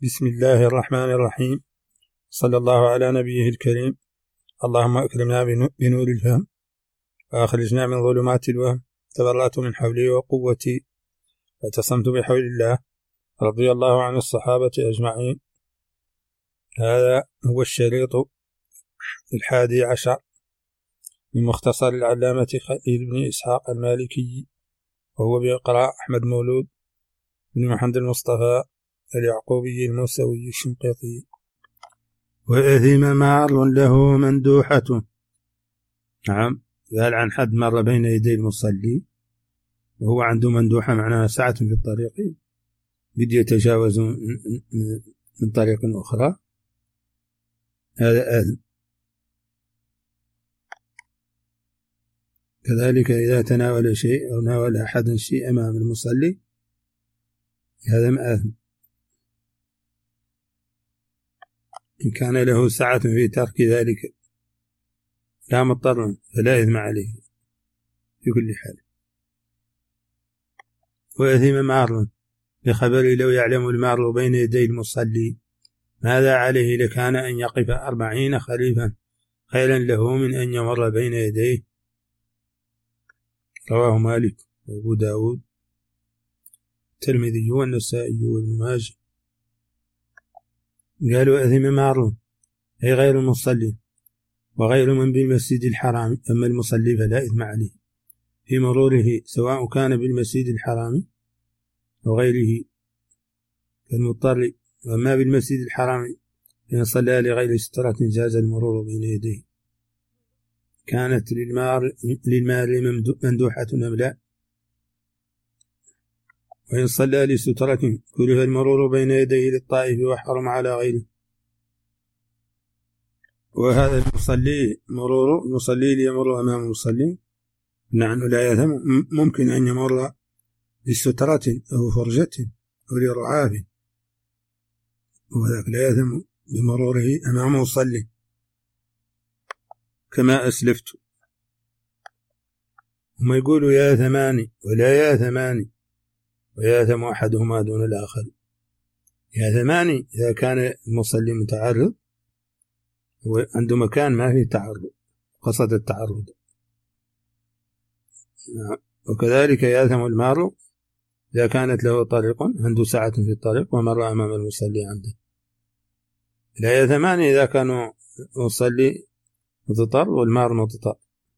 بسم الله الرحمن الرحيم. صلى الله على نبيه الكريم. اللهم أكرمنا بنور الفهم وأخرجنا من ظلمات الوهم. تبرأت من حولي وقوتي واعتصمت بحول الله. رضي الله عن الصحابة أجمعين. هذا هو الشريط 11 من مختصر العلامة خليل بن إسحاق المالكي، وهو بإقراء أحمد مولود بن محمد المصطفى اليعقوبي الموسوي الشنقيطي. وأثم مار له مندوحة. نعم، قال عن حد مر بين يدي المصلي وهو عنده مندوحة، معناها ساعة في الطريق بدي يتجاوز من طريق أخرى، هذا آثم. كذلك إذا تناول شيء أو ناول أحد شيء أمام المصلي هذا آثم، إن كان له سعة في ترك ذلك لا مضطر فلا إثم عليه في كل حال. وأثم مار بخبر لو يعلم المار بين يدي المصلي ماذا عليه لكان أن يقف 40 خريفا خيرا له من أن يمر بين يديه. رواه مالك وأبو داود الترمذي والنسائي وابن ماجه. قالوا أثم مار أي غير المصلي وغير من بالمسجد الحرام، أما المصلي فلا إثم عليه في مروره سواء كان بالمسجد الحرام وغيره كالمضطر، وما بالمسجد الحرام إن صلى لغير سترة جاز المرور بين يديه. كانت للمار مندوحة أم لا؟ وإن صلى لسترة كره المرور بين يديه للطائف وحرم على غيره. وهذا المصلي ليمر أمام المصلي نحن لا يثم، ممكن أن يمر لسترة أو فرجة أو لرعاف، وذاك لا يثم بمروره أمام المصلي كما أسلفت. هم يقولوا يا ثماني ولا يا ثماني، وياثم أحدهما دون الآخر. يا ثماني إذا كان المصلي متعرض وعنده مكان ما فيه تعرض، قصد التعرض. وكذلك ياثم المار إذا كانت له طريق عنده ساعة في الطريق ومر أمام المصلي عنده. لا يا ثماني إذا كانوا المصلي متضطر والمار متضطر.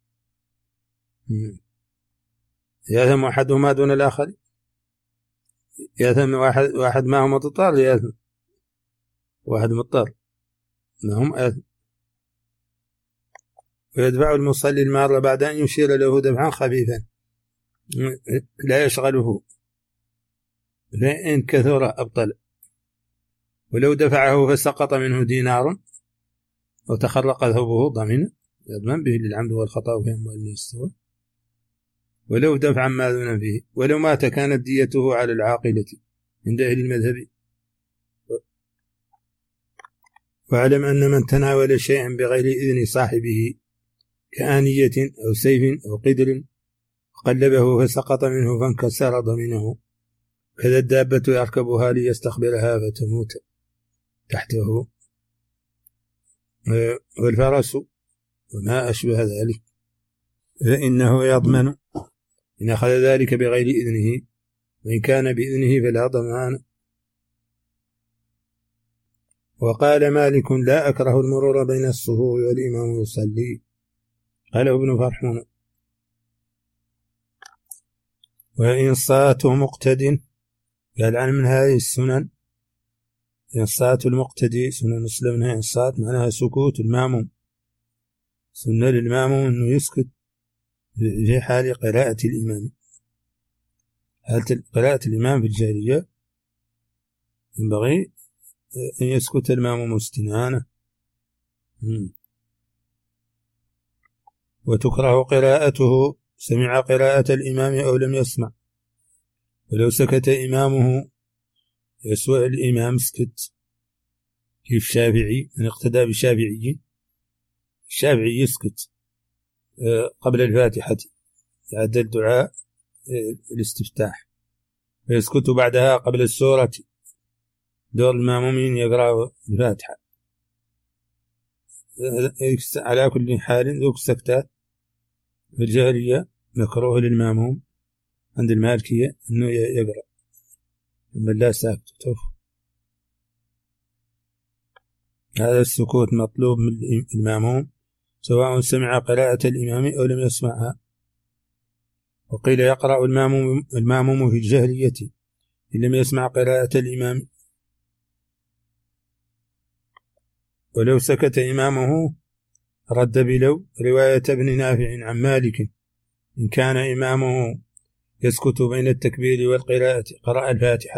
ياثم أحدهما دون الآخر، ياثم واحد ما هو متضطر ياثم، واحد مضطر ما هم آثم. ويدفع المصلي المار بعد أن يشير له دفعا خفيفا لا يشغله، فإن كثر أبطل. ولو دفعه فسقط منه دينار وتخرق ثوبه ضمن يضمن به للعمد والخطأ في أموال السوء. ولو دفعا ما دون فيه. ولو مات كانت ديته على العاقلة عند أهل المذهب. واعلم أن من تناول شيئا بغير إذن صاحبه كآنية أو سيف أو قدر وقلبه فسقط منه فانكسر ضمنه، كذا الدابة يركبها ليستقبلها فتموت تحته، والفرس وما أشبه ذلك، فإنه يضمن إن أخذ ذلك بغير إذنه، وإن كان بإذنه فلا ضمان. وقال مالك لا أكره المرور بين الصفوف والإمام يصلي. قال ابن فرحون وإنصات مقتد، قال عن من هذه السنن إنصات المقتدي. سنن مسلمنا إنصات معناها سكوت الماموم، سنة للماموم أنه يسكت في حال قراءة الإمام. حالة قراءة الإمام في الجاهلية ينبغي أن يسكت الماموم استنانة. وتكره قراءته سمع قراءة الإمام أو لم يسمع، ولو سكت إمامه يسوء الإمام سكت. كيف الشافعي من اقتدى بشافعي، الشافعي يسكت قبل الفاتحة يعد الدعاء الاستفتاح، ويسكت بعدها قبل السورة دور المأمومين يقرأوا الفاتحة. على كل حال ذوك السكتات في الجاهلية مكروه للمأموم عند المالكية أنه يقرأ لما لا ساكت توف. هذا السكوت مطلوب من المأموم سواء سمع قراءة الإمام أو لم يسمعها. وقيل يقرأ المأموم في الجاهلية إن لم يسمع قراءة الإمام، ولو سكت إمامه رد بلو رواية ابن نافع عن مالك إن كان إمامه يسكت بين التكبير والقراءة قرأ الفاتحة.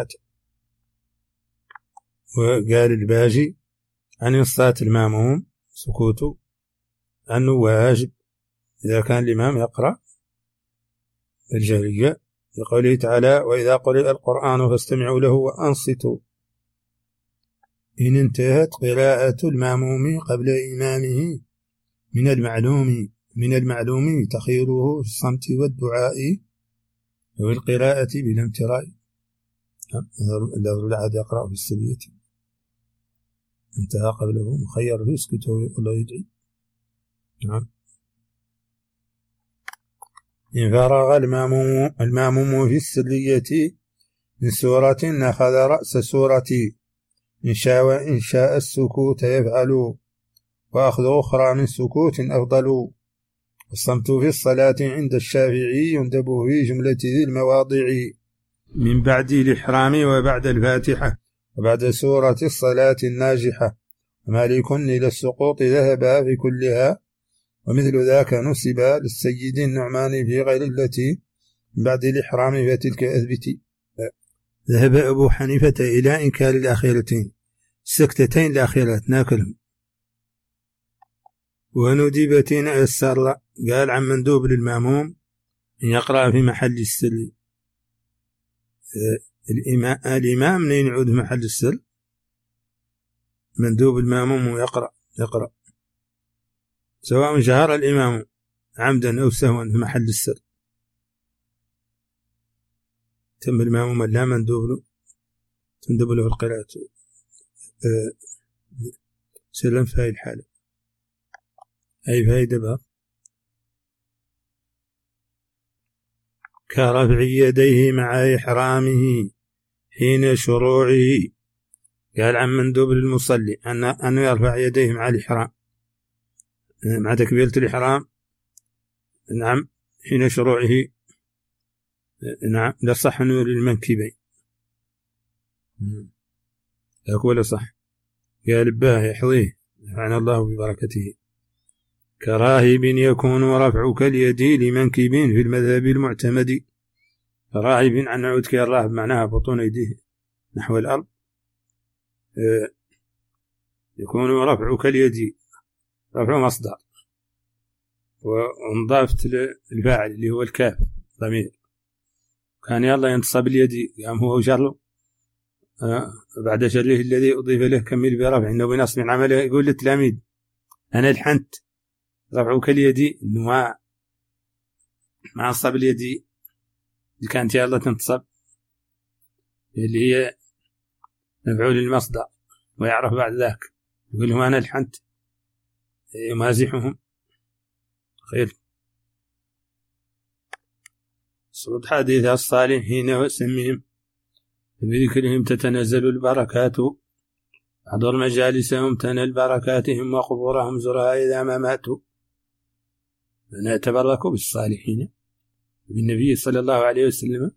وقال الباجي عن إنصات المأموم سكوته أنه واجب إذا كان الإمام يقرأ الجهرية لقوله تعالى وإذا قرئ القرآن فاستمعوا له وأنصتوا. إن انتهت قراءة المأموم قبل إمامه من المعلوم تخيره في الصمت والدعاء والقراءة بلا امتراء. اللفظ العاد يقرأ في السرية انتهى قبله مخير يسكت ولا يدعي. نعم. إن فرغ المأموم في السرية من سورة أخذ رأس سورة إن شاء السكوت يفعل وأخذ أخرى من سكوت أفضل. الصمت في الصلاة عند الشافعي يندب في جملة ذي المواضع من بعد الإحرام وبعد الفاتحة وبعد سورة الصلاة الناجحة. ومالك إلى السقوط ذهب في كلها ومثل ذاك نسب للسيد النعمان في غير التي بعد الإحرام فتلك أثبتي. ذهب أبو حنيفة إلى إنكار الأخيرتين السكتتين الأخيرات ناكلهم. وندبتين يسر قال عن مندوب للمأموم أن يقرأ في محل السر. الإمام منين يعود في محل السر؟ مندوب المأموم يقرأ سواء جهر الإمام عمدا أو سهوا في محل السر. تم المأموم لا مندوب له تندب له القراءة سلم في هذه الحالة. أي فائدة بها كرفع يديه مع إحرامه حين شروعه. قال عن مندوب للمصلي أنه يرفع يديه مع الإحرام مع تكبيرة الإحرام. نعم حين شروعه. نعم لا صح أنه للمنكبين يقول صح. قال باه يحظيه نفعنا الله ببركته. كراهب يكون رفعك اليد لمنكب في المذهب المعتمد. راهب عن نعود كالراهب معناها بطون يديه نحو الأرض. يكون رفعك اليد رفع مصدر وانضافت للفاعل اللي هو الكاف ضمير كان يلا ينتصب اليد قام هو وشره بعد شره الذي أضيف له كمل برفع إنه بنصب عمله. يقول للتلاميذ أنا الحنت رفعك اليد إنه ما نصب اليد اللي كانت يلا تنتصب اللي هي مفعول المصدر ويعرف بعد ذاك يقول لهم أنا الحنت يمازحهم خير. صلت حديث الصالحين وسمهم بذكرهم تتنزل البركات احضر مجالسهم تنل بركاتهم وقبورهم زرها إذا ما ماتوا. نتبرك بالصالحين بالنبي صلى الله عليه وسلم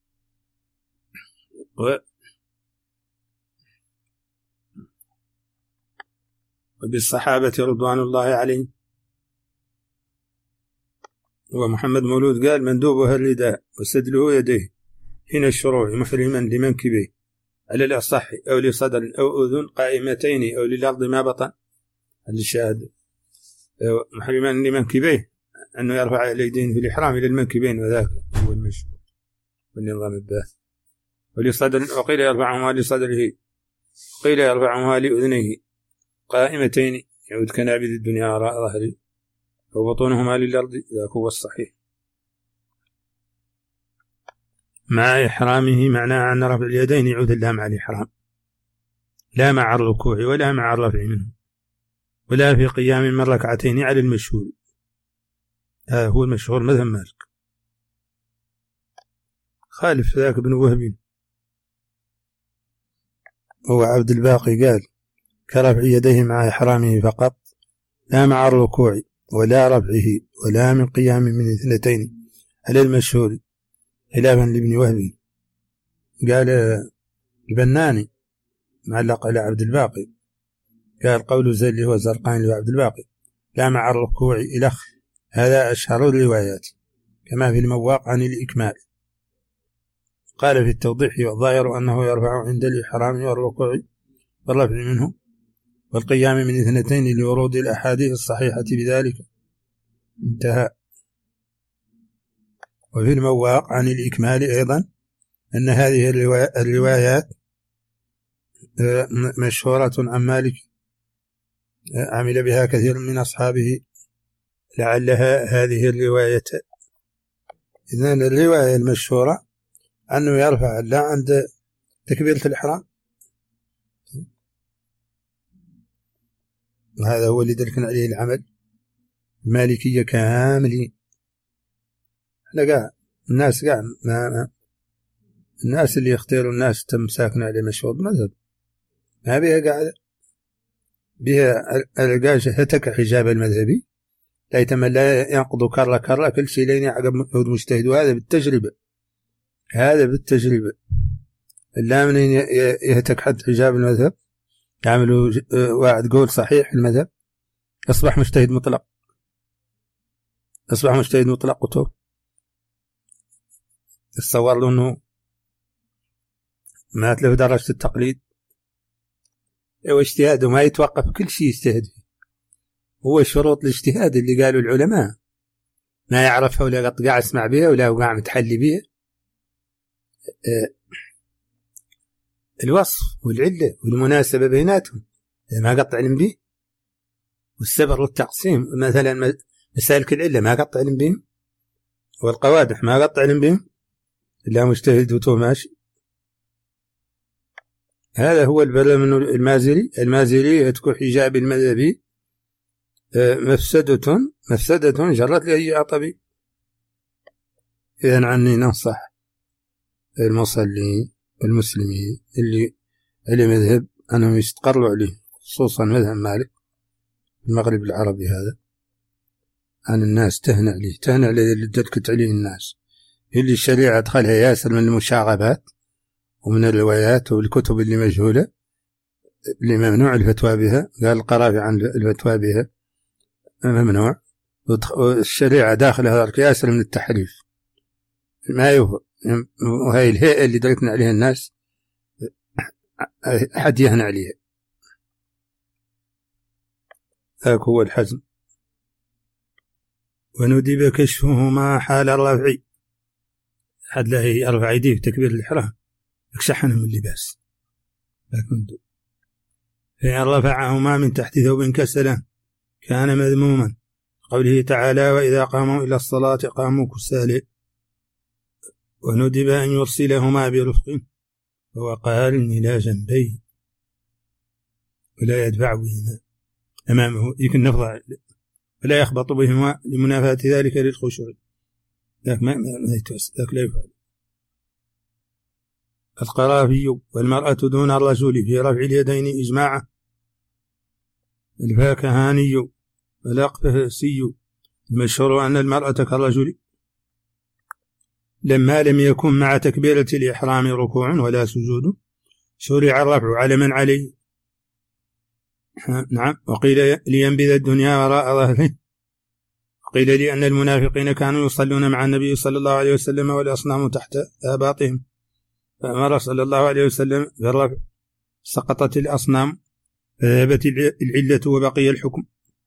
وبالصحابة رضوان الله عليهم. ومحمد مولود قال مندوبها الرداء وسدله يديه حين الشروع محرما لمنكبيه على الأصح أو لصدر أو أذن قائمتين أو للأرض ما بطن. الشاهد محرما لمنكبيه أنه يرفع اليدين في الإحرام إلى المنكبين وذاك هو المشهور والنظام الباث. ولصدر وقيل يرفعهما لصدره قيل يرفعهما لأذنيه قائمتين يعود كنابذ الدنيا وراء ظهره وبطونهما للأرض ذاك هو الصحيح. مع إحرامه معناه أن رفع اليدين يعود الله مع الإحرام لا مع الركوع ولا مع الرفع منه، ولا في قيام من ركعتين على المشهور. هذا هو المشهور مذهب مالك. خالف ذاك ابن وهب. هو عبد الباقي قال كرفع يديه مع إحرامه فقط، لا مع الركوع ولا رفعه ولا من قيام من اثنتين على المشهور، خلافا لابن وهب. قال البناني معلق على عبد الباقي، قال قول زيد اللي هو الزرقاني لعبد الباقي لا مع الركوع إلخ، هذا أشهر الروايات كما في المواق عن الإكمال. قال في التوضيح والظاهر أنه يرفع عند الإحرام والركوع والرفع منه والقيام من اثنتين لورود الأحاديث الصحيحة بذلك، انتهى. وفي المواق عن الإكمال أيضا أن هذه الروايات مشهورة عن مالك، عمل بها كثير من أصحابه، لعلها هذه الرواية. إذن الرواية المشهورة أنه يرفع لا عند تكبيرة الإحرام، وهذا هو اللي دلكن عليه العمل المالكية كاملين. الناس الناس اللي يختاروا الناس تم ساكنة على مشهور مذهب، ما بها قاعدة بها القاشة هتك حجاب المذهبي لا يتمنى لا ينقضوا كرة كل شيء لين يعقب مجتهد. وهذا بالتجربة، هذا بالتجربة. لا من يهتك حد حجاب المذهب يعملوا واحد قول صحيح المذهب أصبح مجتهد مطلق، أصبح مجتهد مطلق وتوب. تصور له أنه ما تلف درجة التقليد واجتهاده ما يتوقف كل شيء يجتهد فيه. هو شروط الاجتهاد اللي قالوا العلماء ما يعرفها ولا قاعد اسمع بها ولا قاعد متحلي بها، الوصف والعلة والمناسبة بيناتهم ما قطع علم به، والسبر والتقسيم مثلا مسالك العلة ما قطع علم بهم، والقوادح ما قطع علم بهم، إلا مجتهد وتو ماشي. هذا هو البلاء من المازري يتكو حجاب المذهبي مفسدة جرت لأي عطبي. إذن عني ننصح المصلين والمسلمين اللي مذهب أنهم يستقروا عليه، خصوصا مذهب مالك في المغرب العربي هذا، أن الناس تهنى عليه اللي دلكت عليه الناس، اللي الشريعة أدخلها ياسر من المشاغبات ومن الروايات والكتب اللي مجهولة اللي ممنوع الفتوى بها. قال القرافي عن الفتوى بها ممنوع، والشريعة داخلها ياسر من التحريف ما يوفق. وهي الهيئة اللي دلكنا عليها الناس حد يهنى عليها. ذاك هو الحزم. وندب كشفهما حال الرفع، حد لا يرفع يديه في تكبير الإحرام يكشحنهم اللباس، لكن فإن رفعهما من تحت ثوب كسلا كان مذموما، قوله تعالى وإذا قاموا إلى الصلاة قاموا كسالى. وندب أن يرسلهما برفق، وهو قال إني لا جنبي ولا يدفع بهما أمامه يمكن نفضع ولا يخبط بهما لمنافاة ذلك للخشوع، ذاك ما يتوسع، ذاك لا يفعل. القرافي والمرأة دون الرجل في رفع اليدين إجماعا. الفاكهاني والأقفسي المشهور أن المرأة كالرجل لما لم يكن مع تكبيرة الإحرام ركوع ولا سجود شرع الرفع على من عليه. نعم. وقيل لينبذ الدنيا وراء ظهره. وقيل لأن المنافقين كانوا يصلون مع النبي صلى الله عليه وسلم والأصنام تحت آباطهم، فأمر صلى الله عليه وسلم بالرفع، سقطت الأصنام فذهبت العلة وبقي الحكم.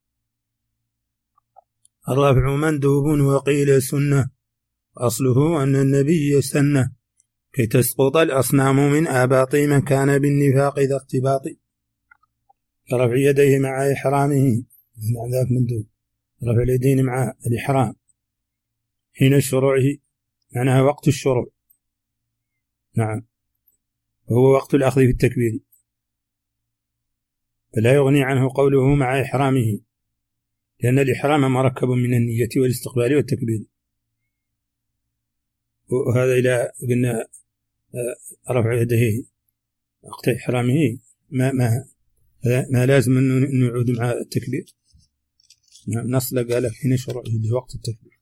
الرفع مندوب وقيل سنة، أصله أن النبي سنة كي تسقط الأصنام من آباط من كان بالنفاق ذا اختباط. رفع يديه مع إحرامه ذاك مندوب، رفع اليدين مع الإحرام حين شروعه معناها وقت الشروع. نعم، وهو وقت الأخذ في التكبير. فلا يغني عنه قوله مع إحرامه، لأن الإحرام مركب من النية والاستقبال والتكبير. وهذا إلى قلنا رفع يديه وقت إحرامه ما لازم أنه يعود مع التكبير. نص قال حين شرعه لوقت التكبير.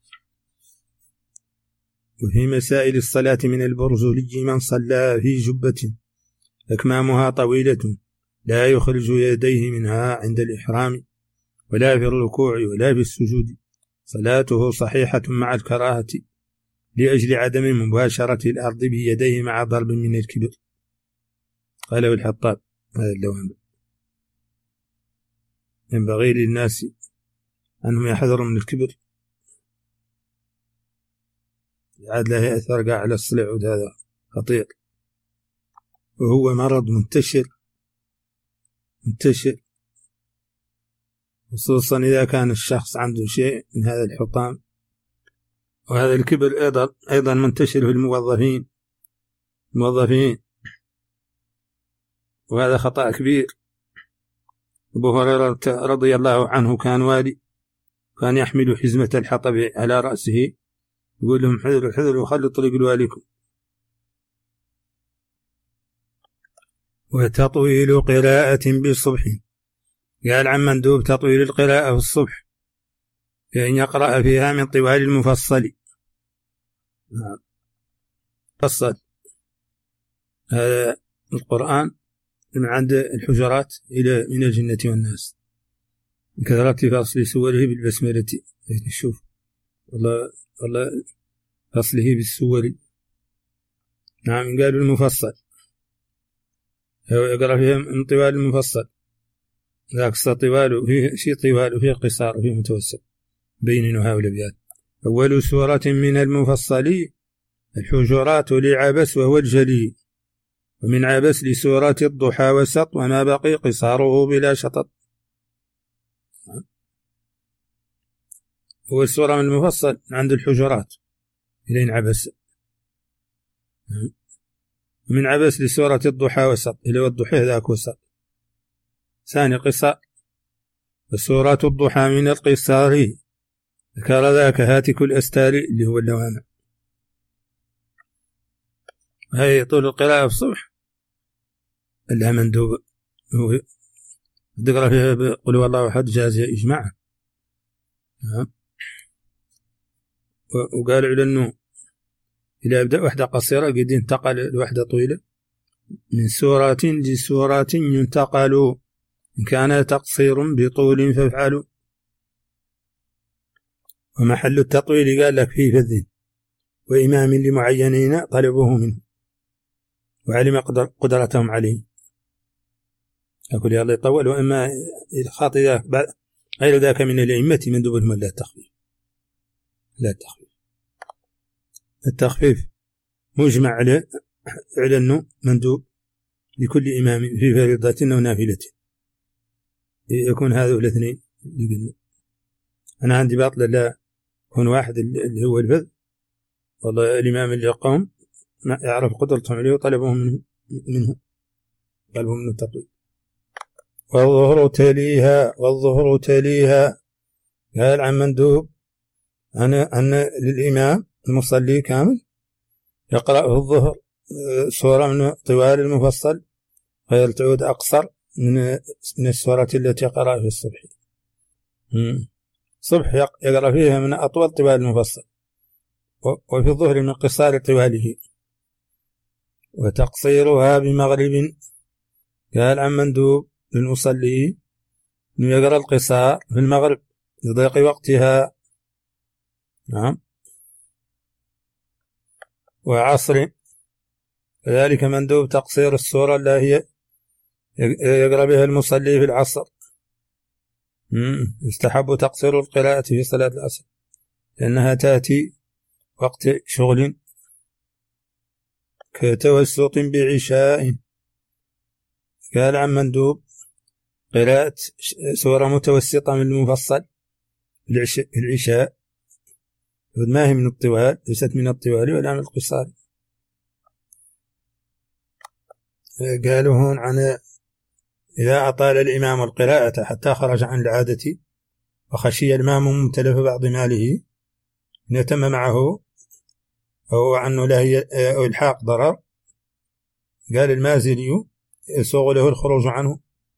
وفي مسائل الصلاة من البرزولي من صلى في جبة أكمامها طويلة لا يخرج يديه منها عند الإحرام ولا في الركوع ولا في السجود، صلاته صحيحة مع الكراهة لأجل عدم مباشرة الأرض بيديه مع ضرب من الكبر. قاله الحطاب. هذا اللوام ينبغي للناس أنهم يحذروا من الكبر، عاد لا يأثر على الصلع، هذا خطير وهو مرض منتشر خصوصا إذا كان الشخص عنده شيء من هذا الحطام. وهذا الكبر أيضا منتشر في الموظفين، وهذا خطأ كبير. أبو هريرة رضي الله عنه كان والي، كان يحمل حزمة الحطب على رأسه يقول لهم حذروا خلوا طريق لواليكم. وتطويل قراءة بالصبح، قال عن مندوب تطويل القراءة في الصبح فإن يقرأ فيها من طوال المفصل. فصل هذا القرآن من عند الحجرات إلى من الجنة والناس من كثرة فصل سوره بالبسملة. نشوف والله فصله بالسور. نعم قالوا المفصل هو يقرأ فيها من طوال المفصل، ذاك طوال فيه شيء طوال وفيه قصار وفيه متوسط بين هؤلاء الأبيات. أول سورة من المفصل الحجرات لعبس وهو الجلي، ومن عبس لسورة الضحى وسط وما بقي قصاره بلا شطط. هو السورة من المفصل عند الحجرات إلين عبس، من عبس لسورة الضحى وسط إلى الضحى ذاك وسط. ثاني قصار، وسورة الضحى من القصار ذكر ذاك هاتك الأستار اللي هو اللوامع. هاي طول القراءة في الصبح لها مندوب، هو تقرأ فيها بقول والله أحد جاز إجماعا. وقالوا لأنه إذا أبدأ وحدة قصيرة قد انتقل لوحدة طويلة، من سورة لسورة ينتقل إن كان تقصير بطول فافعلوا. ومحل التطويل قال لك فيه فذ وإمام لمعينين طلبوه منه وعلم قدرتهم عليه. أقول يا الله يطول. وإما الخاطئ غير ذاك من الأئمة مندوبهم لا تخفيف. التخفيف مجمع على أنه مندوب لكل إمام في فريضة ونافلة، يكون هذا الاثنين. أنا عندي باطل لا يكون واحد اللي هو الفذ، والله الإمام اللي قوم يعرف قدرتهم عليه وطلبهم منه طلبهم منه التطويل. والظهر تليها قال عن مندوب أن للإمام المصلي كامل يقرأ في الظهر سورة من طوال المفصل غير تعود أقصر من السورة التي قرأ في الصبح. الصبح يقرأ فيها من أطول طوال المفصل، وفي الظهر من قصار طواله. وتقصيرها بمغرب قال عن مندوب للمصلي أنه يقرأ القصار في المغرب لضيق وقتها. نعم. وعصر كذلك مندوب تقصير السورة التي هي يقرأ بها المصلي في العصر. يستحب تقصير القراءة في صلاة العصر لأنها تأتي وقت شغل كتوسط بعشاء. قال عن مندوب قراءة سورة متوسطة من المفصل العشاء ما هي من الطوال، ليست من الطوال ولا من القصار. قالوا هون عن إذا أطال الإمام القراءة حتى خرج عن العادة وخشي المأموم تلف بعض ماله إن يتم معه أو عنه له إلحاق ضرر، قال المازلي يسوغ له الخروج عنه.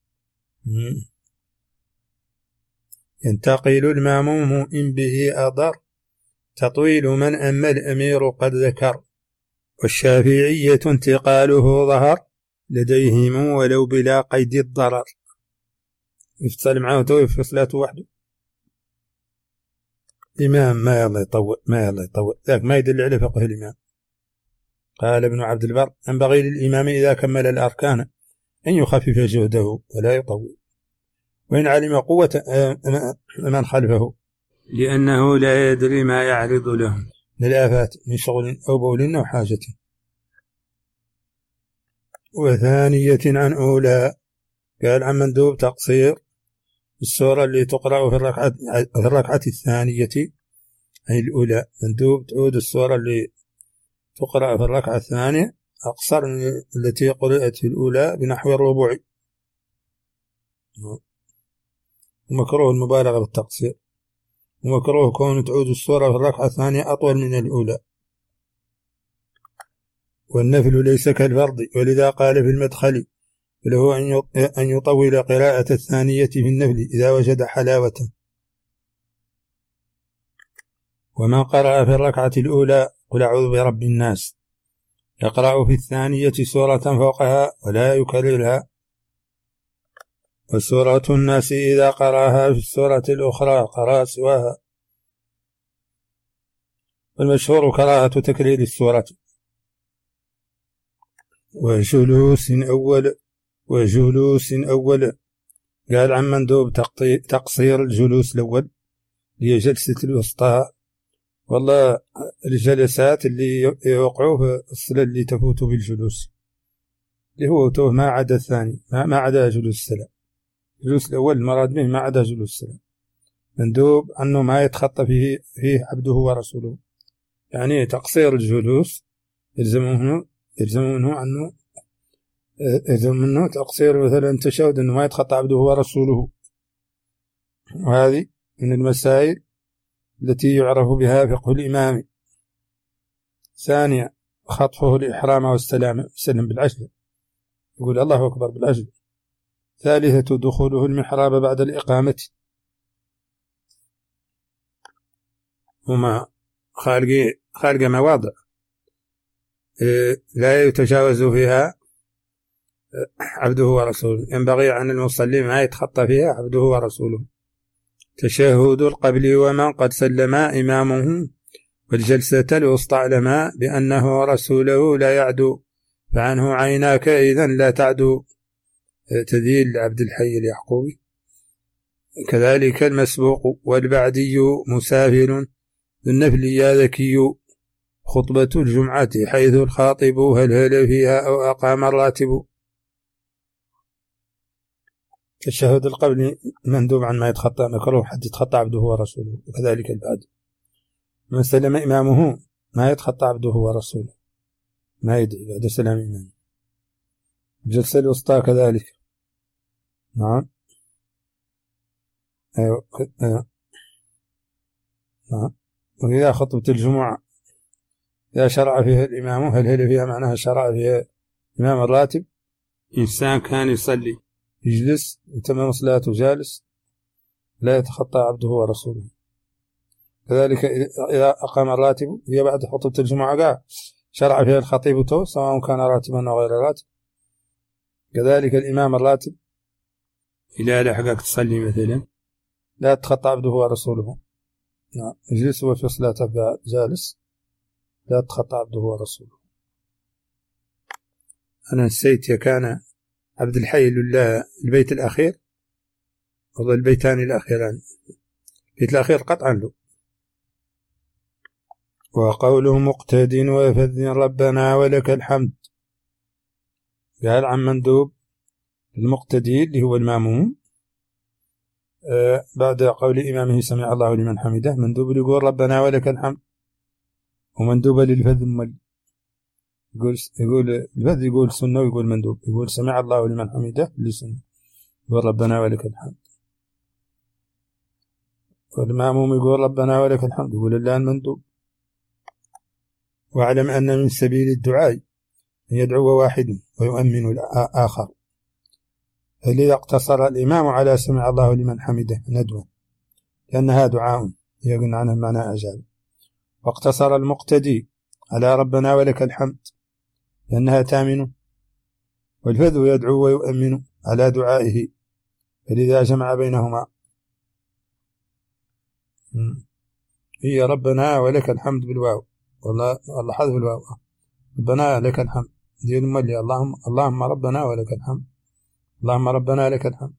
ينتقل المأموم إن به أضر تطويل من أما الأمير قد ذكر، والشافعية انتقاله ظهر لديهم ولو بلا قيد الضرر. يفصل معه توقف في صلاته وحده. الإمام ما يلا يطول ذاك ما يدل على فقه الإمام. قال ابن عبد البر ينبغي للإمام إذا كمل الأركان أن يخفف جهده ولا يطول، وإن علم قوة من خلفه، لأنه لا يدري ما يعرض له للآفات من شغل أو بول أو حاجة. وثانية عن أولى قال عن مندوب تقصير السورة اللي تقرأ في الركعة الثانية أي الأولى، مندوب تعود السورة اللي تقرأ في الركعة الثانية أقصر من التي قرأت في الأولى بنحو الربع. ومكروه المبالغة بالتقصير، ومكروه كون تعود السورة في الركعة الثانية أطول من الأولى. والنفل ليس كالفرض، ولذا قال في المدخل له أن يطول قراءة الثانية في النفل إذا وجد حلاوة. ومن قرأ في الركعة الأولى قل أعوذ برب الناس يقرأ في الثانية سورة فوقها ولا يكررها، وسورة الناس إذا قرأها في السورة الأخرى قرأ سواها. والمشهور كراهة تكرير السورة. وجلوس أول قال عن مندوب تقصير الجلوس الأول هي جلسة الوسطى. والله الجلسات اللي يوقعوا في الصلاة اللي تفوت بالجلوس اللي هو توه ما عدا الثاني، ما عدا جلوس السلام. الجلوس الأول المراد به ما عدا جلوس السلام. مندوب أنه ما يتخطى فيه عبده ورسوله، يعني تقصير الجلوس يلزم منه تقصير مثلا تشهد أنه ما يتخطى عبده ورسوله. وهذه من المسائل التي يعرف بها فقه الإمام. ثانيا خطفه الإحرام والسلام سلم بالعجل، يقول الله أكبر بالعجل. ثالثة دخوله المحراب بعد الإقامة. هما خارج مواضع لا يتجاوز فيها عبده ورسوله، ينبغي عن المصلي ما يتخطى فيها عبده ورسوله. تشهد القبل ومن قد سلم إمامه، والجلسة الوسطى اعلم بأنه رسوله لا يعدو، فعنه عيناك إذن لا تعدو. تذيل عبد الحي اليعقوبي. كذلك المسبوق والبعدي مسافر النفل يا ذكي، خطبة الجمعة حيث الخاطب هل فيها أو أقام الراتب. التشهد القبل مندوب عن ما يتخطى، مكروه حد يتخطى عبده ورسوله. وكذلك البعد من سلم إمامه ما يتخطى عبده ورسوله، ما يدعي بعد سلام إمامه. الجلسة الوسطى كذلك. نعم أيوة. نعم. وإذا خطبة الجمعة إذا شرع فيها الإمام هل فيها معناها شرع فيها إمام الراتب، إنسان كان يصلي يجلس يتمم صلاته جالس لا يتخطى عبده ورسوله. كذلك إذا أقام الراتب هي بعد خطبة الجمعة قال شرع فيها الخطيب تو سواء كان راتبا أو غير راتب. كذلك الإمام الراتب إذا لحقك تصلي مثلا لا تخطى عبده ورسوله. نعم. يجلس وفي صلاته جالس لا تخطى عبده ورسوله. أنا نسيت كان عبد الحي لله البيت الأخير والله البيتان الأخيران، البيت الأخير قطعا له. وقوله مقتد وفذ ربنا ولك الحمد قال عن مندوب المقتدي اللي هو الماموم بعد قول إمامه سمع الله لمن حمده مندوب يقول ربنا ولك الحمد، ومندوب للفذ يقول الفذ يقول سنة ويقول مندوب، يقول سمع الله لمن حمده لسنة، يقول ربنا ولك الحمد، والمأموم يقول ربنا ولك الحمد، يقول الله المندوب. واعلم أن من سبيل الدعاء أن يدعو واحد ويؤمن الآخر، فلذا اقتصر الإمام على سمع الله لمن حمده ندوة لأنها دعاء يقول عنه معنى أجاب، واقتصر المقتدي على ربنا ولك الحمد لأنها تامن، والفذ يدعو ويؤمن على دعائه، فلذا جمع بينهما. هي ربنا ولك الحمد بالواو، والله حذف الواو، ربنا لك الحمد دي الملي، اللهم ربنا ولك الحمد، اللهم ربنا لك الحمد.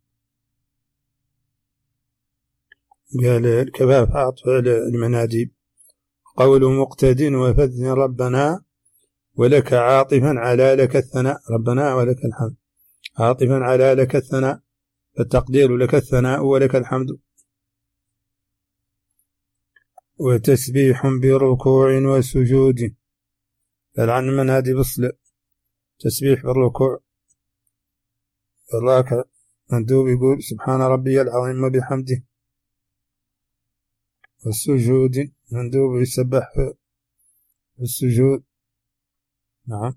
قال الكفاف عطف المناديب، قول مقتد وفذ ربنا ولك عاطفا على لك الثناء، ربنا ولك الحمد عاطفا على لك الثناء، فالتقدير لك الثناء ولك الحمد. وتسبيح بركوع وسجود، قال عن المناديب اصل تسبيح بالركوع، الراكع مندوب يقول سبحان ربي العظيم وبحمده، والسجود مندوب يسبح في السجود. نعم،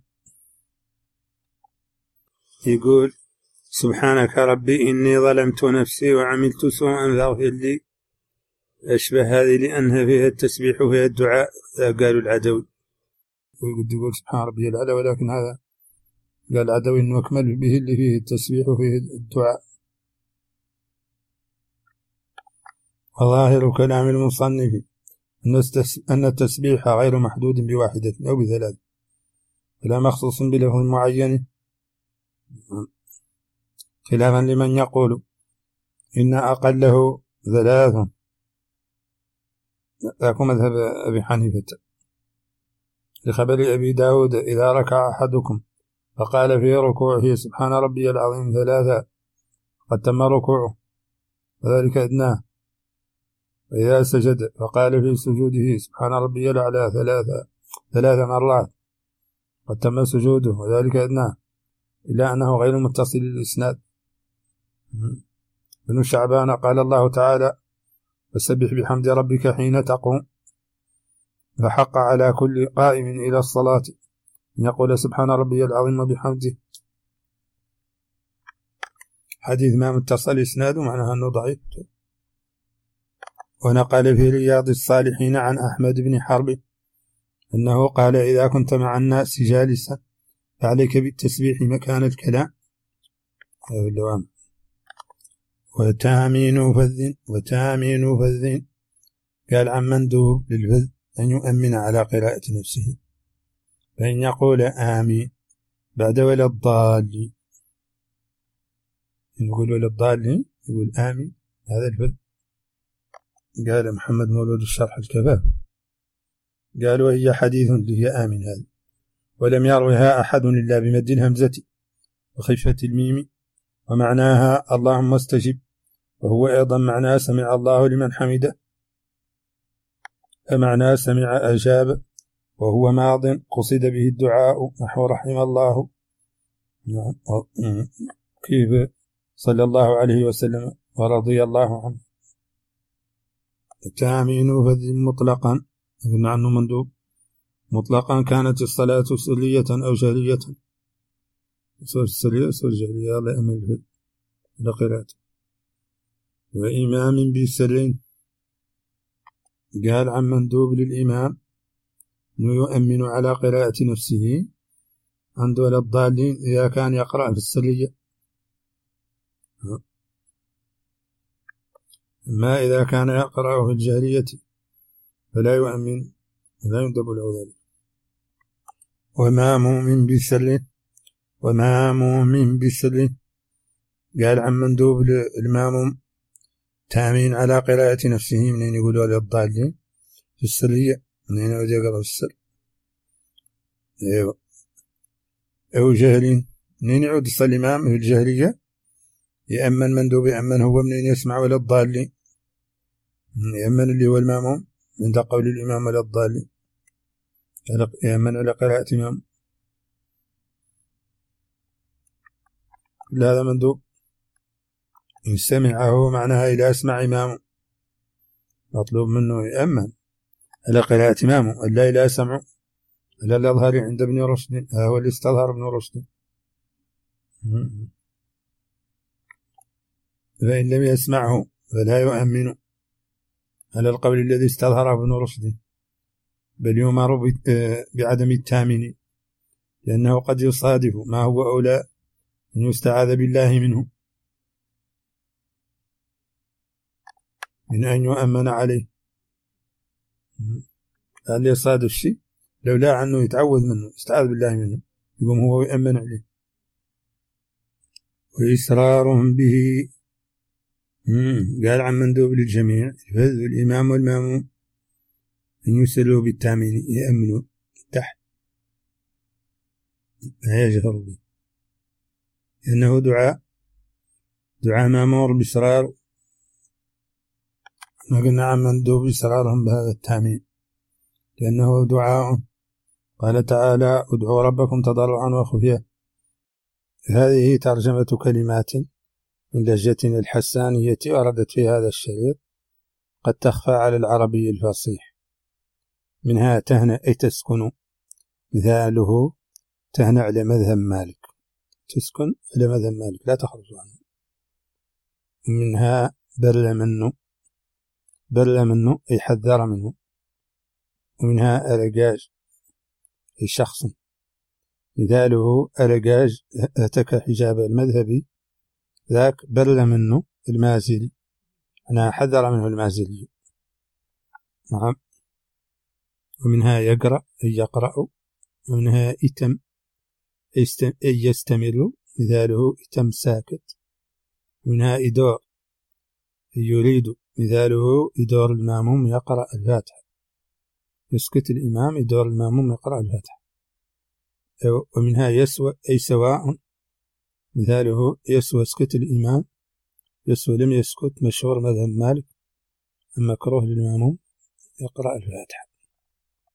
يقول سبحانك ربي إني ظلمت نفسي وعملت سوءا فاغفر لي، أشبه هذه لأنها فيها التسبيح وفيها الدعاء، قالوا العدوي يقول سبحان ربي العلى، ولكن هذا قال العدوي إنه أكمل به اللي فيه التسبيح وفيه الدعاء. وظاهر كلام المصنف أن التسبيح غير محدود بواحدة أو بثلاث، ولا مخصوص بلفظ معين، خلافا لمن يقول إن أقله ثلاث، ذاك مذهب أبي حنيفة، لخبر أبي داود إذا ركع أحدكم فقال في ركوعه سبحان ربي العظيم ثلاثة قد تم ركوعه وذلك أدناه، وإذا سجد فقال في سجوده سبحان ربي الأعلى ثلاث مرات قد تم سجوده وذلك أدناه، إلا أنه غير متصل الإسناد. ابن شعبان قال الله تعالى فسبح بحمد ربك حين تقوم، فحق على كل قائم إلى الصلاة أن يقول سبحان ربي العظيم وبحمده. حديث ما متصل إسناده معناها أنه ضعيف. ونقل في رياض الصالحين عن أحمد بن حرب أنه قال إذا كنت مع الناس جالسا فعليك بالتسبيح مكان الكلام وتامين فذ، قال عن مندوب للفذ أن يؤمن على قراءة نفسه، فإن يقول آمين بعد ولا الضالين، يقول ولا الضالين يقول آمين، هذا الفذ. قال محمد مولود الشرح الكفاف قال وهي حديث اللي هي آمين هذا، ولم يروها أحد إلا بمد الهمزة وخفة الميم، ومعناها اللهم استجب، وهو أيضا معناه سمع الله لمن حمده، فمعناه سمع أجاب، وهو ماض قصد به الدعاء نحو رحم الله كيف صلى الله عليه وسلم ورضي الله عنه. التامين فذ مطلقا، قلنا عنه مندوب مطلقا، كانت الصلاة سرية أو جهرية، سرية جهرية الله أمل لقراءته، وإمام بسرين، قال عن مندوب للإمام أنه يؤمن على قراءة نفسه عند ولا الضالين إذا كان يقرأ في السرية، أما إذا كان يقرأ في الجهرية فلا يؤمن ولا يندب له ذلك. وماموم بسر، قال عن مندوب الماموم تامين على قراءة نفسه، منين يقول ولا الضالين في السرية، منين يقول يقرأ في السر، أو جهل، منين يعود يصلي الإمام في الجهرية يأمن مندوب، يأمن هو منين يسمع ولا الضالين، يأمن اللي هو الماموم عند قول الإمام ولا الضالين، يأمن على قراءة إمام، كل هذا مندوب. إن سمعه معناها إذا أسمع إمامه، مطلوب منه يأمن على قراءة إمامه، ألا إذا سمعوا على الأظهر عند ابن رشد، هو اللي استظهر ابن رشد. فإن لم يسمعه فلا يؤمن على القول الذي استظهره ابن رشد، بل يؤمر بعدم التامن، لأنه قد يصادف ما هو أولى أن يستعاذ بالله منه من أن يؤمن عليه. هل يصادف الشيء لولا عنه يتعوذ منه، يستعاذ بالله منه، يقوم هو يؤمن عليه. وإسرارهم به قال عن مندوب للجميع، الفذ الإمام والماموم أن يسروا بالتامين، يأمنوا تحت ما يجهر به، لأنه دعاء مامور بإسرار. ما قلنا عن مندوب إسرارهم بهذا التامين لأنه دعاء. قال تعالى ادعوا ربكم تضرعا وخفية. هذه ترجمة كلمات من لهجتنا الحسانية وردت في هذا الشريط، قد تخفى على العربي الفصيح. منها تهنأ أي تسكن، مثاله تهنأ على مذهب مالك، تسكن على مذهب مالك لا تخرج عنه. ومنها بل منه أي حذر منه. ومنها أرجاج أي شخص، مثاله أرجاج هتك حجاب المذهبي، ذاك بل منه المازلي، أنا حذر منه المازلي. نعم. ومنها يقرأ أي يقرأ. ومنها إتم أي يستمر، مثاله إتم ساكت. ومنها إدور أي يريد، مثاله إدور الماموم يقرأ الفاتحة، يسكت الإمام إدور الماموم يقرأ الفاتحة. ومنها يسوى أي سواء، مثاله يسوى اسكت الإمام، يسوى لم يسكت، مشهور مذهب مالك، أما مكروه للماموم يقرأ الفاتحة.